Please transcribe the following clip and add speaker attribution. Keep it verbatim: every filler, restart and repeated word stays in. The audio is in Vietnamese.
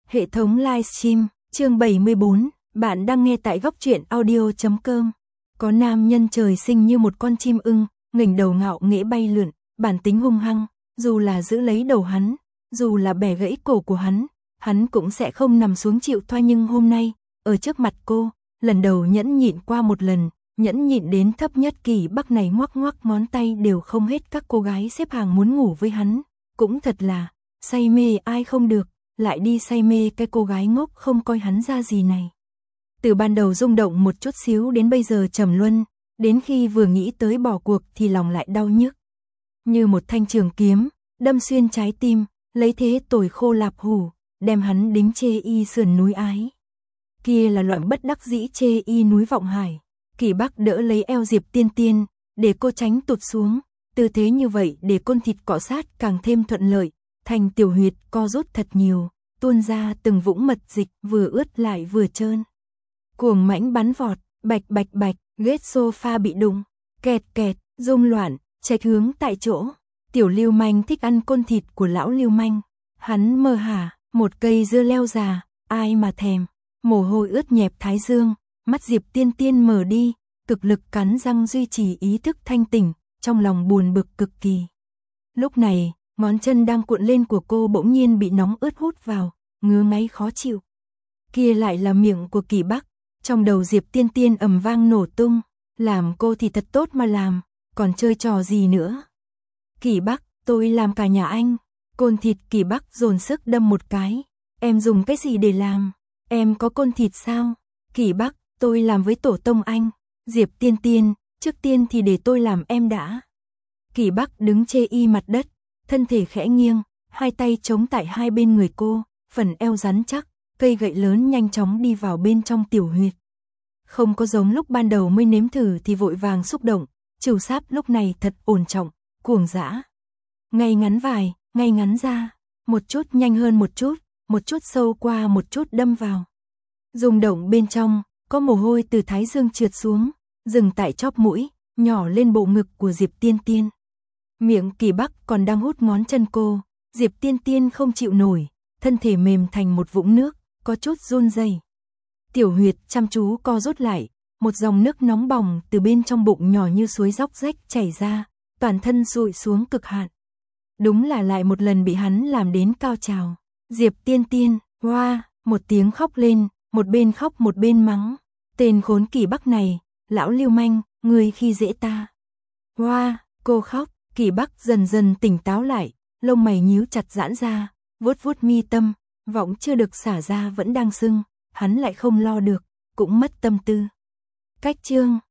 Speaker 1: Hệ thống livestream, chương bảy mươi bốn, bạn đang nghe tại góc truyện audio chấm com. Có nam nhân trời sinh như một con chim ưng, nghỉnh đầu ngạo nghễ bay lượn, bản tính hung hăng, dù là giữ lấy đầu hắn, dù là bẻ gãy cổ của hắn, hắn cũng sẽ không nằm xuống chịu thua. Nhưng hôm nay, ở trước mặt cô, lần đầu nhẫn nhịn qua một lần, nhẫn nhịn đến thấp nhất. Kỳ Bắc này ngoắc ngoắc ngón tay đều không hết các cô gái xếp hàng muốn ngủ với hắn, cũng thật là say mê ai không được, lại đi say mê cái cô gái ngốc không coi hắn ra gì này. Từ ban đầu rung động một chút xíu đến bây giờ trầm luân, đến khi vừa nghĩ tới bỏ cuộc thì lòng lại đau nhức. Như một thanh trường kiếm, đâm xuyên trái tim, lấy thế tồi khô lạp hủ, đem hắn đính chê y sườn núi ái. Kia là loại bất đắc dĩ chê y núi vọng hải. Kỳ Bắc đỡ lấy eo Diệp Tiên Tiên, để cô tránh tụt xuống, tư thế như vậy để côn thịt cọ sát càng thêm thuận lợi, thành tiểu huyệt co rút thật nhiều, tuôn ra từng vũng mật dịch vừa ướt lại vừa trơn. Cuồng mãnh bắn vọt, bạch bạch bạch, ghế sofa bị đụng, kẹt kẹt, rung loạn, chệch hướng tại chỗ. Tiểu lưu manh thích ăn côn thịt của lão lưu manh. Hắn mơ hả, một cây dưa leo già, ai mà thèm. Mồ hôi ướt nhẹp thái dương, mắt Diệp Tiên Tiên mở đi, cực lực cắn răng duy trì ý thức thanh tỉnh, trong lòng buồn bực cực kỳ. Lúc này, ngón chân đang cuộn lên của cô bỗng nhiên bị nóng ướt hút vào, ngứa ngáy khó chịu. Kia lại là miệng của Kỳ Bắc, trong đầu Diệp Tiên Tiên ầm vang nổ tung, làm cô thì thật tốt mà làm, còn chơi trò gì nữa. Kỳ Bắc, tôi làm cả nhà anh. Côn thịt. Kỳ Bắc dồn sức đâm một cái. Em dùng cái gì để làm? Em có côn thịt sao? Kỳ Bắc, tôi làm với tổ tông anh. Diệp Tiên Tiên, trước tiên thì để tôi làm em đã. Kỳ Bắc đứng chê y mặt đất, thân thể khẽ nghiêng, hai tay chống tại hai bên người cô, phần eo rắn chắc, cây gậy lớn nhanh chóng đi vào bên trong tiểu huyệt. Không có giống lúc ban đầu mới nếm thử thì vội vàng xúc động, trừ sáp lúc này thật ổn trọng, cuồng dã. Ngay ngắn vài, ngay ngắn ra, một chút nhanh hơn một chút, một chút sâu qua một chút đâm vào. Rung động bên trong, có mồ hôi từ thái dương trượt xuống, dừng tại chóp mũi, nhỏ lên bộ ngực của Diệp Tiên Tiên. Miệng Kỳ Bắc còn đang hút ngón chân cô, Diệp Tiên Tiên không chịu nổi, thân thể mềm thành một vũng nước, có chút run rẩy. Tiểu huyệt chăm chú co rút lại, một dòng nước nóng bỏng từ bên trong bụng nhỏ như suối róc rách chảy ra, toàn thân dụi xuống cực hạn. Đúng là lại một lần bị hắn làm đến cao trào. Diệp Tiên Tiên, hoa, một tiếng khóc lên, một bên khóc một bên mắng. Tên khốn Kỳ Bắc này, lão lưu manh, người khi dễ ta. Hoa, cô khóc. Kỳ Bắc dần dần tỉnh táo lại, lông mày nhíu chặt giãn ra, vuốt vuốt mi tâm, võng chưa được xả ra vẫn đang sưng, hắn lại không lo được, cũng mất tâm tư. Cách chương